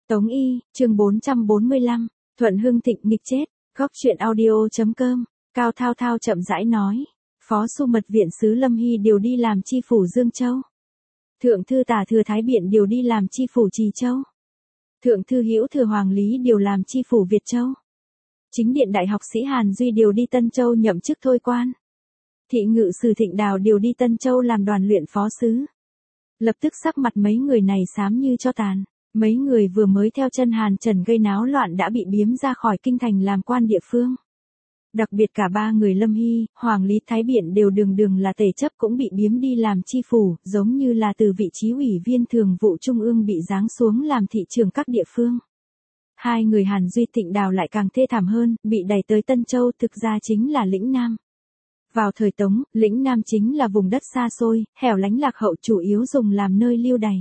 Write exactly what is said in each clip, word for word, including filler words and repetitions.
Tống Y, chương bốn trăm bốn mươi lăm, Thuận Hưng Thịnh nghịch chết, góc truyện audio.com, Cao Thao Thao chậm rãi nói, Phó Xu Mật Viện Sứ Lâm Hy điều đi làm chi phủ Dương Châu. Thượng thư Tả Thừa Thái Biện điều đi làm chi phủ Trì Châu. Thượng thư Hữu Thừa Hoàng Lý điều làm chi phủ Việt Châu. Chính điện đại học sĩ Hàn Duy điều đi Tân Châu nhậm chức thôi quan. Thị ngự sử Thịnh Đào điều đi Tân Châu làm đoàn luyện phó sứ. Lập tức sắc mặt mấy người này xám như cho tàn. Mấy người vừa mới theo chân Hàn Trần gây náo loạn đã bị biếm ra khỏi kinh thành làm quan địa phương. Đặc biệt cả ba người Lâm Hy, Hoàng Lý Thái Biện đều đường đường là tể chấp cũng bị biếm đi làm chi phủ, giống như là từ vị trí ủy viên thường vụ trung ương bị giáng xuống làm thị trưởng các địa phương. Hai người Hàn Duy Thịnh Đào lại càng thê thảm hơn, bị đẩy tới Tân Châu thực ra chính là lĩnh Nam. Vào thời Tống, lĩnh Nam chính là vùng đất xa xôi, hẻo lánh lạc hậu chủ yếu dùng làm nơi lưu đày.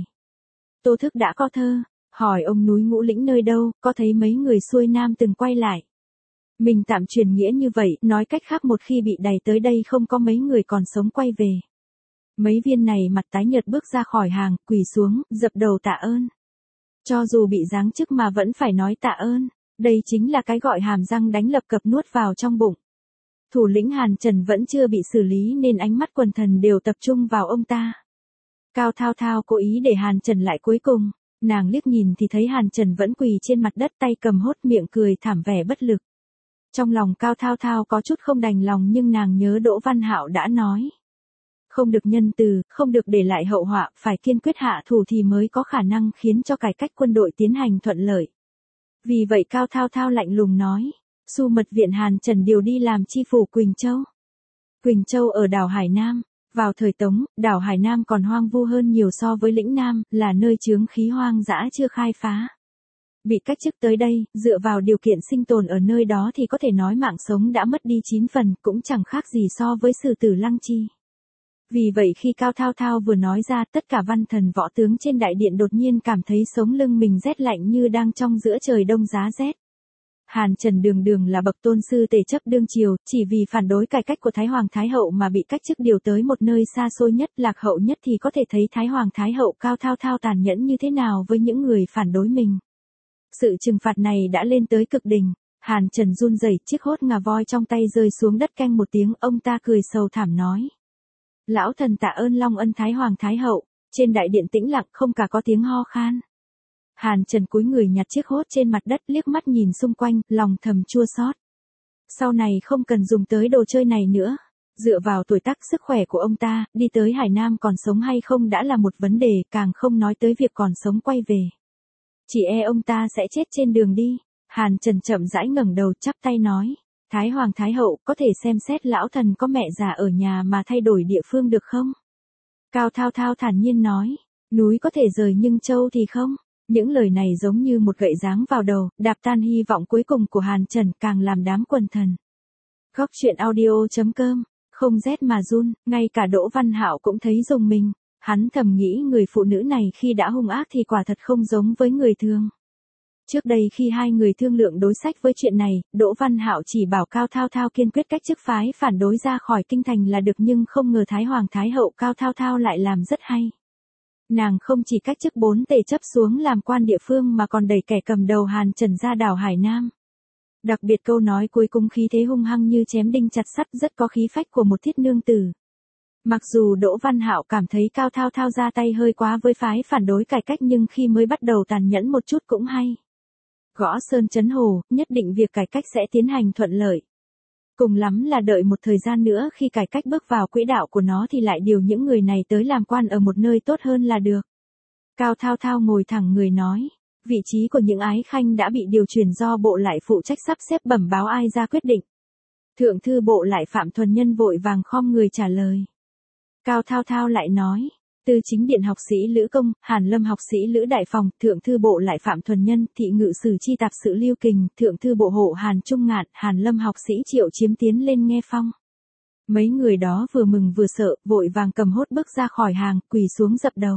Tô Thức đã có thơ, hỏi ông núi Ngũ Lĩnh nơi đâu, có thấy mấy người xuôi Nam từng quay lại. Mình tạm truyền nghĩa như vậy, nói cách khác một khi bị đẩy tới đây không có mấy người còn sống quay về. Mấy viên này mặt tái nhợt bước ra khỏi hàng, quỳ xuống, dập đầu tạ ơn. Cho dù bị giáng chức mà vẫn phải nói tạ ơn, đây chính là cái gọi hàm răng đánh lập cập nuốt vào trong bụng. Thủ lĩnh Hàn Trần vẫn chưa bị xử lý nên ánh mắt quần thần đều tập trung vào ông ta. Cao Thao Thao cố ý để Hàn Trần lại cuối cùng, nàng liếc nhìn thì thấy Hàn Trần vẫn quỳ trên mặt đất tay cầm hốt miệng cười thảm vẻ bất lực. Trong lòng Cao Thao Thao có chút không đành lòng nhưng nàng nhớ Đỗ Văn Hạo đã nói. Không được nhân từ, không được để lại hậu họa, phải kiên quyết hạ thủ thì mới có khả năng khiến cho cải cách quân đội tiến hành thuận lợi. Vì vậy Cao Thao Thao lạnh lùng nói, Xu Mật Viện Hàn Trần điều đi làm chi phủ Quỳnh Châu. Quỳnh Châu ở đảo Hải Nam. Vào thời Tống, đảo Hải Nam còn hoang vu hơn nhiều so với lĩnh Nam, là nơi chướng khí hoang dã chưa khai phá. Bị cách chức tới đây, dựa vào điều kiện sinh tồn ở nơi đó thì có thể nói mạng sống đã mất đi chín phần, cũng chẳng khác gì so với sử tử Lăng Chi. Vì vậy khi Cao Thao Thao vừa nói ra, tất cả văn thần võ tướng trên đại điện đột nhiên cảm thấy sống lưng mình rét lạnh như đang trong giữa trời đông giá rét. Hàn Trần đường đường là bậc tôn sư tể chấp đương triều, chỉ vì phản đối cải cách của Thái Hoàng Thái Hậu mà bị cách chức điều tới một nơi xa xôi nhất, lạc hậu nhất thì có thể thấy Thái Hoàng Thái Hậu Cao Thao Thao tàn nhẫn như thế nào với những người phản đối mình. Sự trừng phạt này đã lên tới cực đỉnh, Hàn Trần run rẩy, chiếc hốt ngà voi trong tay rơi xuống đất keng một tiếng, ông ta cười sầu thảm nói. Lão thần tạ ơn long ân Thái Hoàng Thái Hậu, trên đại điện tĩnh lặng không cả có tiếng ho khan. Hàn Trần cúi người nhặt chiếc hốt trên mặt đất liếc mắt nhìn xung quanh, lòng thầm chua xót. Sau này không cần dùng tới đồ chơi này nữa. Dựa vào tuổi tác sức khỏe của ông ta, đi tới Hải Nam còn sống hay không đã là một vấn đề, càng không nói tới việc còn sống quay về. Chỉ e ông ta sẽ chết trên đường đi. Hàn Trần chậm rãi ngẩng đầu chắp tay nói. Thái Hoàng Thái Hậu có thể xem xét lão thần có mẹ già ở nhà mà thay đổi địa phương được không? Cao Thao Thao thản nhiên nói. Núi có thể rời nhưng châu thì không. Những lời này giống như một gậy giáng vào đầu, đạp tan hy vọng cuối cùng của Hàn Trần, càng làm đám quần thần. Góc truyện audio.com, không rét mà run, ngay cả Đỗ Văn Hạo cũng thấy rùng mình. Hắn thầm nghĩ người phụ nữ này khi đã hung ác thì quả thật không giống với người thường. Trước đây khi hai người thương lượng đối sách với chuyện này, Đỗ Văn Hạo chỉ bảo Cao Thao Thao kiên quyết cách chức phái phản đối ra khỏi kinh thành là được, nhưng không ngờ Thái Hoàng Thái Hậu Cao Thao Thao lại làm rất hay. Nàng không chỉ cách chức bốn tể chấp xuống làm quan địa phương mà còn đẩy kẻ cầm đầu Hàn Trần ra đảo Hải Nam. Đặc biệt câu nói cuối cùng khí thế hung hăng như chém đinh chặt sắt, rất có khí phách của một thiết nương tử. Mặc dù Đỗ Văn Hạo cảm thấy Cao Thao Thao ra tay hơi quá với phái phản đối cải cách, nhưng khi mới bắt đầu tàn nhẫn một chút cũng hay. Gõ sơn chấn hồ, nhất định việc cải cách sẽ tiến hành thuận lợi. Cùng lắm là đợi một thời gian nữa khi cải cách bước vào quỹ đạo của nó thì lại điều những người này tới làm quan ở một nơi tốt hơn là được. Cao Thao Thao ngồi thẳng người nói, vị trí của những ái khanh đã bị điều chuyển do bộ lại phụ trách sắp xếp bẩm báo ai ra quyết định. Thượng thư bộ lại Phạm Thuần Nhân vội vàng khom người trả lời. Cao Thao Thao lại nói, Tư chính điện học sĩ Lữ Công, Hàn Lâm học sĩ Lữ Đại Phòng, Thượng thư bộ lại Phạm Thuần Nhân, thị ngự sử chi tạp sự Lưu Kình, Thượng thư bộ hộ Hàn Trung Ngạn, Hàn Lâm học sĩ Triệu Chiếm tiến lên nghe phong. Mấy người đó vừa mừng vừa sợ, vội vàng cầm hốt bước ra khỏi hàng, quỳ xuống dập đầu.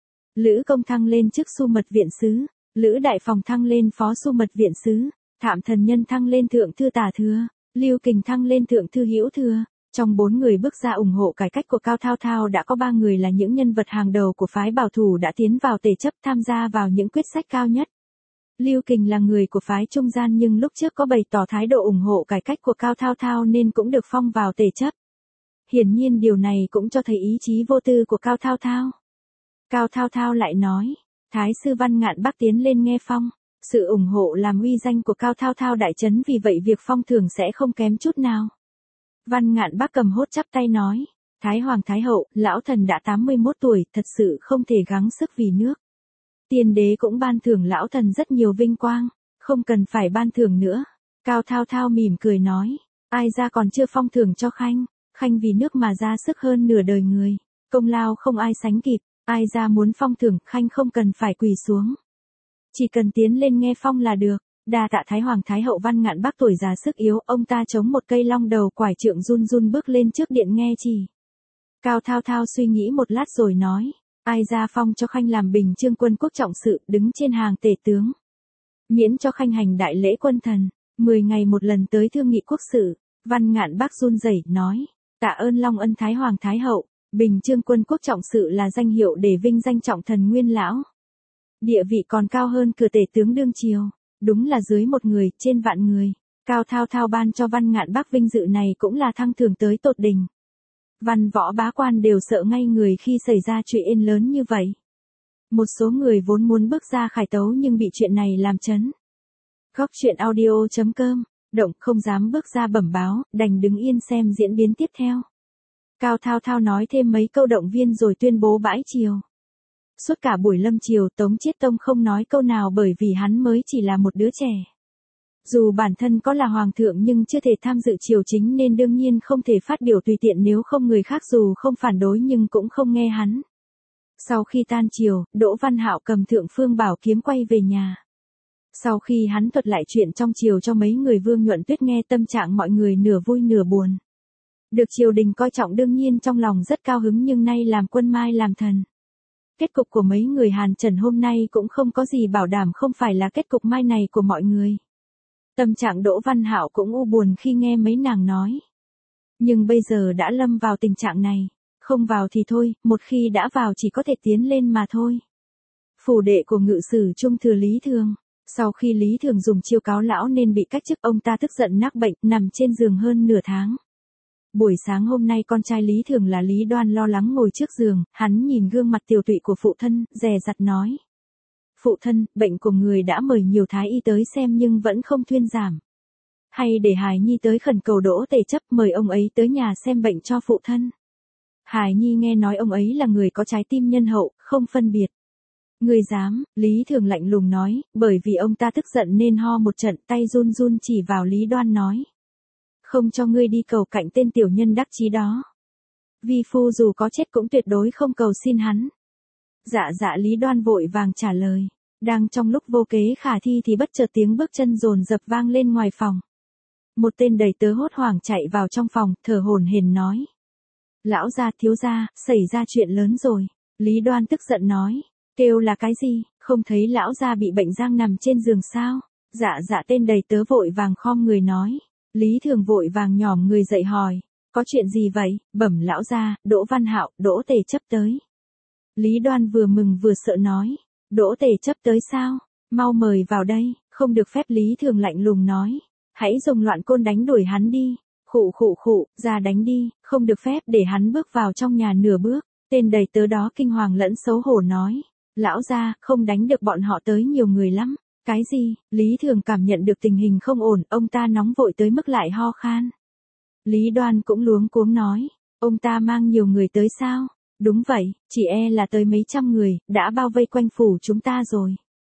Lữ Công thăng lên chức Xu Mật Viện Sứ, Lữ Đại Phòng thăng lên Phó Xu Mật Viện Sứ, Phạm Thuần Nhân thăng lên Thượng thư Tả Thừa, Lưu Kình thăng lên Thượng thư Hữu Thừa. Trong bốn người bước ra ủng hộ cải cách của Cao Thao Thao đã có ba người là những nhân vật hàng đầu của phái bảo thủ đã tiến vào tể chấp, tham gia vào những quyết sách cao nhất. Lưu Kình là người của phái trung gian nhưng lúc trước có bày tỏ thái độ ủng hộ cải cách của Cao Thao Thao nên cũng được phong vào tể chấp. Hiển nhiên điều này cũng cho thấy ý chí vô tư của Cao Thao Thao. Cao Thao Thao lại nói, Thái sư Văn Ngạn Bắc tiến lên nghe phong, sự ủng hộ làm uy danh của Cao Thao Thao đại chấn vì vậy việc phong thưởng sẽ không kém chút nào. Văn Ngạn Bắc cầm hốt chắp tay nói, Thái Hoàng Thái Hậu, lão thần đã tám mươi mốt tuổi, thật sự không thể gắng sức vì nước. Tiên đế cũng ban thưởng lão thần rất nhiều vinh quang, không cần phải ban thưởng nữa. Cao Thao Thao mỉm cười nói, ai ra còn chưa phong thưởng cho Khanh, Khanh vì nước mà ra sức hơn nửa đời người, công lao không ai sánh kịp, ai ra muốn phong thưởng, Khanh không cần phải quỳ xuống. Chỉ cần tiến lên nghe phong là được. Đa tạ Thái Hoàng Thái Hậu. Văn Ngạn Bắc tuổi già sức yếu, ông ta chống một cây long đầu quải trượng run run bước lên trước điện nghe chỉ. Cao Thao Thao suy nghĩ một lát rồi nói, ai ra phong cho Khanh làm bình chương quân quốc trọng sự, đứng trên hàng tể tướng. Miễn cho Khanh hành đại lễ quân thần, mười ngày một lần tới thương nghị quốc sự. Văn Ngạn Bắc run rẩy nói, tạ ơn long ân Thái Hoàng Thái Hậu, bình chương quân quốc trọng sự là danh hiệu để vinh danh trọng thần nguyên lão. Địa vị còn cao hơn cửa tể tướng đương triều, đúng là dưới một người, trên vạn người. Cao Thao Thao ban cho Văn Ngạn Bắc vinh dự này cũng là thăng thưởng tới tột đỉnh. Văn võ bá quan đều sợ ngay người khi xảy ra chuyện lớn như vậy. Một số người vốn muốn bước ra khải tấu nhưng bị chuyện này làm chấn. Góc truyện audio chấm com, động không dám bước ra bẩm báo, đành đứng yên xem diễn biến tiếp theo. Cao Thao Thao nói thêm mấy câu động viên rồi tuyên bố bãi triều. Suốt cả buổi lâm triều Tống Chiết Tông không nói câu nào bởi vì hắn mới chỉ là một đứa trẻ. Dù bản thân có là hoàng thượng nhưng chưa thể tham dự triều chính nên đương nhiên không thể phát biểu tùy tiện nếu không người khác dù không phản đối nhưng cũng không nghe hắn. Sau khi tan triều, Đỗ Văn Hạo cầm Thượng Phương Bảo kiếm quay về nhà. Sau khi hắn thuật lại chuyện trong triều cho mấy người Vương Nhuận Tuyết nghe tâm trạng mọi người nửa vui nửa buồn. Được triều đình coi trọng đương nhiên trong lòng rất cao hứng nhưng nay làm quân mai làm thần. Kết cục của mấy người Hàn Trần hôm nay cũng không có gì bảo đảm không phải là kết cục mai này của mọi người. Tâm trạng Đỗ Văn Hạo cũng u buồn khi nghe mấy nàng nói. Nhưng bây giờ đã lâm vào tình trạng này, không vào thì thôi, một khi đã vào chỉ có thể tiến lên mà thôi. Phủ đệ của ngự sử trung thừa Lý Thường, sau khi Lý Thường dùng chiêu cáo lão nên bị cách chức ông ta tức giận nắc bệnh, nằm trên giường hơn nửa tháng. Buổi sáng hôm nay con trai Lý Thường là Lý Đoan lo lắng ngồi trước giường, hắn nhìn gương mặt tiều tụy của phụ thân, dè dặt nói. Phụ thân, bệnh của người đã mời nhiều thái y tới xem nhưng vẫn không thuyên giảm. Hay để Hải Nhi tới khẩn cầu Đỗ tể chấp mời ông ấy tới nhà xem bệnh cho phụ thân. Hải Nhi nghe nói ông ấy là người có trái tim nhân hậu, không phân biệt. Người dám, Lý Thường lạnh lùng nói, bởi vì ông ta tức giận nên ho một trận tay run run chỉ vào Lý Đoan nói. Không cho ngươi đi cầu cạnh tên tiểu nhân đắc chí đó. Vi phu dù có chết cũng tuyệt đối không cầu xin hắn. Dạ dạ Lý Đoan vội vàng trả lời. Đang trong lúc vô kế khả thi thì bất chợt tiếng bước chân dồn dập vang lên ngoài phòng. Một tên đầy tớ hốt hoảng chạy vào trong phòng, thở hổn hển nói. Lão gia thiếu gia, xảy ra chuyện lớn rồi. Lý Đoan tức giận nói. Kêu là cái gì, không thấy lão gia bị bệnh giang nằm trên giường sao? Dạ dạ tên đầy tớ vội vàng khom người nói. Lý Thường vội vàng nhòm người dậy hỏi. Có chuyện gì vậy, bẩm lão gia, Đỗ Văn Hạo, Đỗ tể chấp tới. Lý Đoan vừa mừng vừa sợ nói. Đỗ tể chấp tới sao? Mau mời vào đây, không được phép. Lý Thường lạnh lùng nói. Hãy dùng loạn côn đánh đuổi hắn đi. Khụ khụ khụ, ra đánh đi, không được phép để hắn bước vào trong nhà nửa bước. Tên đầy tớ đó kinh hoàng lẫn xấu hổ nói. Lão gia, không đánh được bọn họ tới nhiều người lắm. Cái gì? Lý Thường cảm nhận được tình hình không ổn, ông ta nóng vội tới mức lại ho khan. Lý Đoan cũng luống cuống nói. Ông ta mang nhiều người tới sao? Đúng vậy, chỉ e là tới mấy trăm người, đã bao vây quanh phủ chúng ta rồi.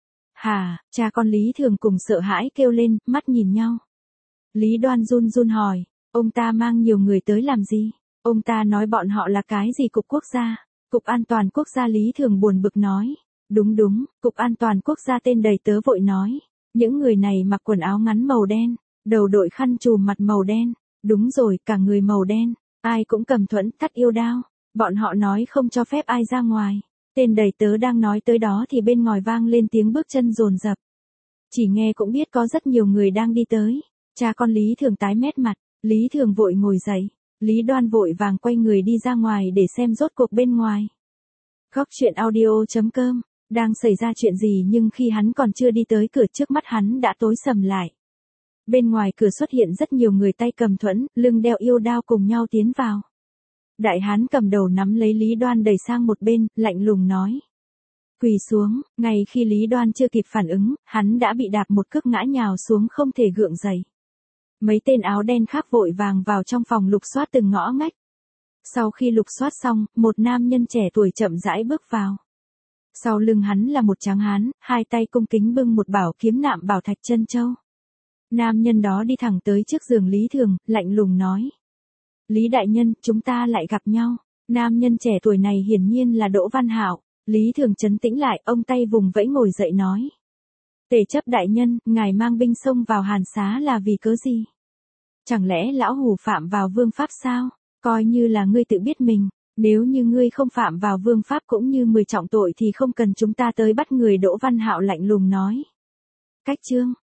Hà, cha con Lý Thường cùng sợ hãi kêu lên, mắt nhìn nhau. Lý Đoan run run hỏi, ông ta mang nhiều người tới làm gì? Ông ta nói bọn họ là cái gì cục quốc gia? Cục An toàn Quốc gia. Lý Thường buồn bực nói. Đúng đúng, Cục An toàn Quốc gia. Tên đầy tớ vội nói. Những người này mặc quần áo ngắn màu đen, đầu đội khăn trùm mặt màu đen. Đúng rồi, cả người màu đen, ai cũng cầm thuẫn thắt yêu đao. Bọn họ nói không cho phép ai ra ngoài. Tên đầy tớ đang nói tới đó thì bên ngoài vang lên tiếng bước chân dồn dập. Chỉ nghe cũng biết có rất nhiều người đang đi tới. Cha con Lý Thường tái mét mặt, Lý Thường vội ngồi dậy. Lý Đoan vội vàng quay người đi ra ngoài để xem rốt cuộc bên ngoài. Góc truyện audio chấm com Đang xảy ra chuyện gì nhưng khi hắn còn chưa đi tới cửa trước mắt hắn đã tối sầm lại. Bên ngoài cửa xuất hiện rất nhiều người tay cầm thuẫn, lưng đeo yêu đao cùng nhau tiến vào. Đại hán cầm đầu nắm lấy Lý Đoan đẩy sang một bên, lạnh lùng nói. Quỳ xuống, ngay khi Lý Đoan chưa kịp phản ứng, hắn đã bị đạp một cước ngã nhào xuống không thể gượng dậy. Mấy tên áo đen khác vội vàng vào trong phòng lục soát từng ngõ ngách. Sau khi lục soát xong, một nam nhân trẻ tuổi chậm rãi bước vào. Sau lưng hắn là một tráng hán, hai tay cung kính bưng một bảo kiếm nạm bảo thạch chân châu. Nam nhân đó đi thẳng tới trước giường Lý Thường, lạnh lùng nói. Lý đại nhân, chúng ta lại gặp nhau. Nam nhân trẻ tuổi này hiển nhiên là Đỗ Văn Hạo. Lý Thường trấn tĩnh lại, ông tay vùng vẫy ngồi dậy nói. Tề chấp đại nhân, ngài mang binh xông vào Hàn Xá là vì cớ gì? Chẳng lẽ lão hủ phạm vào vương pháp sao? Coi như là ngươi tự biết mình. Nếu như ngươi không phạm vào vương pháp cũng như mười trọng tội thì không cần chúng ta tới bắt người. Đỗ Văn Hạo lạnh lùng nói. Cách chương.